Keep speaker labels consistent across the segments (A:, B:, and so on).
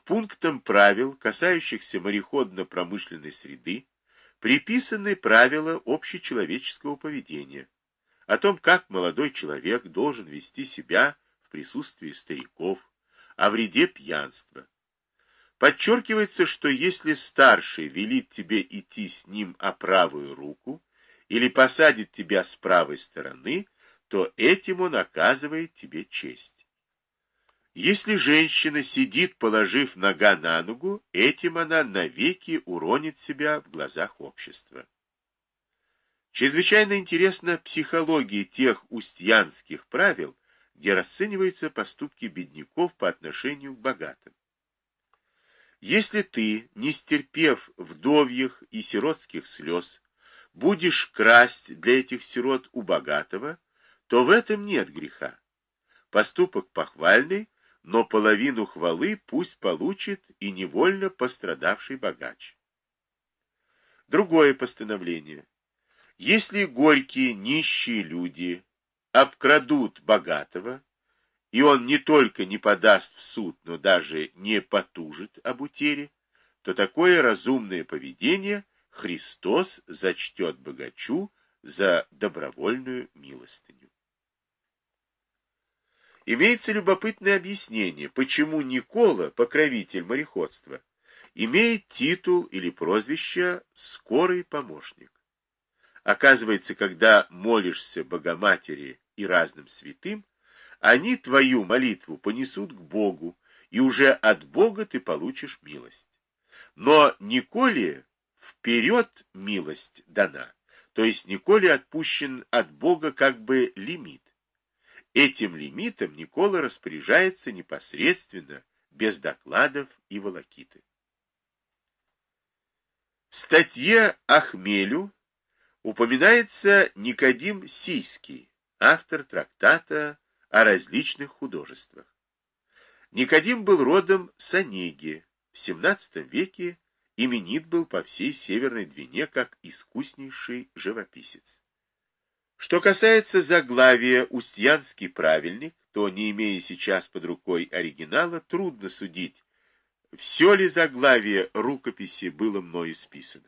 A: пунктам правил, касающихся мореходно-промышленной среды, приписаны правила общечеловеческого поведения, о том, как молодой человек должен вести себя в присутствии стариков, о вреде пьянства. Подчеркивается, что если старший велит тебе идти с ним о правую руку или посадит тебя с правой стороны, то этим он оказывает тебе честь. Если женщина сидит, положив нога на ногу, этим она навеки уронит себя в глазах общества. Чрезвычайно интересна психология тех устьянских правил, где расцениваются поступки бедняков по отношению к богатым. Если ты, не стерпев вдовьих и сиротских слез, будешь красть для этих сирот у богатого, то в этом нет греха. Поступок похвальный, но половину хвалы пусть получит и невольно пострадавший богач. Другое постановление. Если горькие, нищие люди обкрадут богатого, и он не только не подаст в суд, но даже не потужит об утере, то такое разумное поведение Христос зачтет богачу за добровольную милостыню. Имеется любопытное объяснение, почему Никола, покровитель мореходства, имеет титул или прозвище «скорый помощник». Оказывается, когда молишься Богоматери и разным святым, они твою молитву понесут к Богу, и уже от Бога ты получишь милость. Но Николе вперед милость дана, то есть Николе отпущен от Бога как бы лимит. Этим лимитом Никола распоряжается непосредственно, без докладов и волокиты. В статье о хмелю упоминается Никодим Сийский, автор трактата о различных художествах. Никодим был родом с Онеги, в XVII веке именит был по всей Северной Двине как искуснейший живописец. Что касается заглавия «Устьянский правильник», то, не имея сейчас под рукой оригинала, трудно судить, все ли заглавие рукописи было мною списано.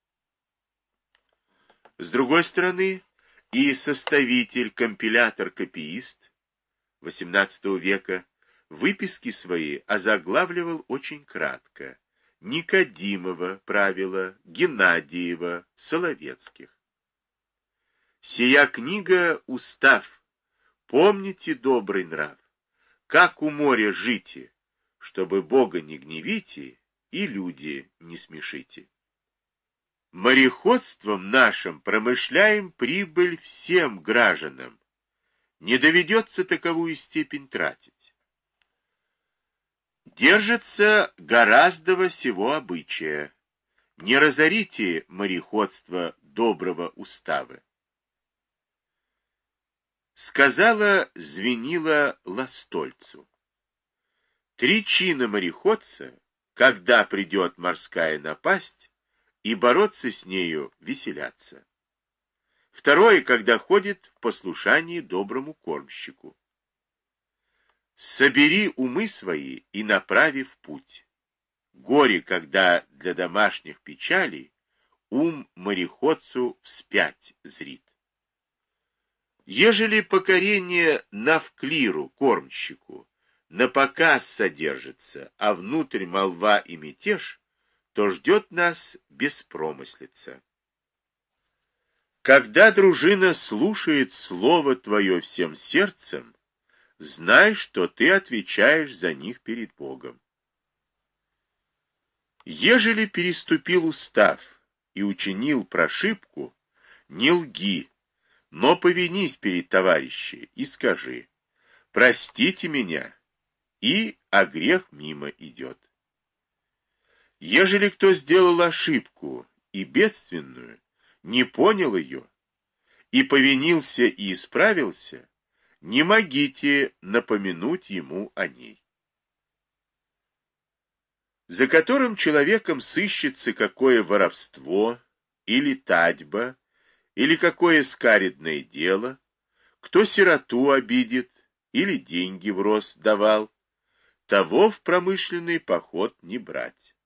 A: С другой стороны, и составитель, компилятор, копиист XVIII века выписки свои озаглавливал очень кратко: Никодимова правила, Геннадиева, Соловецких. Сия книга — устав, помните добрый нрав, как у моря жите, чтобы Бога не гневите и люди не смешите. Мореходством нашим промышляем прибыль всем гражданам, не доведется таковую степень тратить. Держится гораздо сего обычая, не разорите мореходство доброго устава. Сказала Звенила Ластольцу: 3 чина мореходца, когда придет морская напасть, и бороться с нею веселятся. 2, когда ходит в послушании доброму кормщику. Собери умы свои и направи в путь. Горе, когда для домашних печалей ум мореходцу вспять зрит. Ежели покорение навклиру, кормщику, на показ содержится, а внутрь молва и мятеж, то ждет нас беспромыслица. Когда дружина слушает слово твое всем сердцем, знай, что ты отвечаешь за них перед Богом. Ежели переступил устав и учинил прошибку, не лги, но повинись перед товарищи и скажи: простите меня, и а грех мимо идет. Ежели кто сделал ошибку и бедственную, не понял ее, и повинился и исправился, не могите напомянуть ему о ней. За которым человеком сыщется какое воровство, или татьба, или какое скаредное дело, кто сироту обидит, или деньги в рост давал, того в промышленный поход не брать.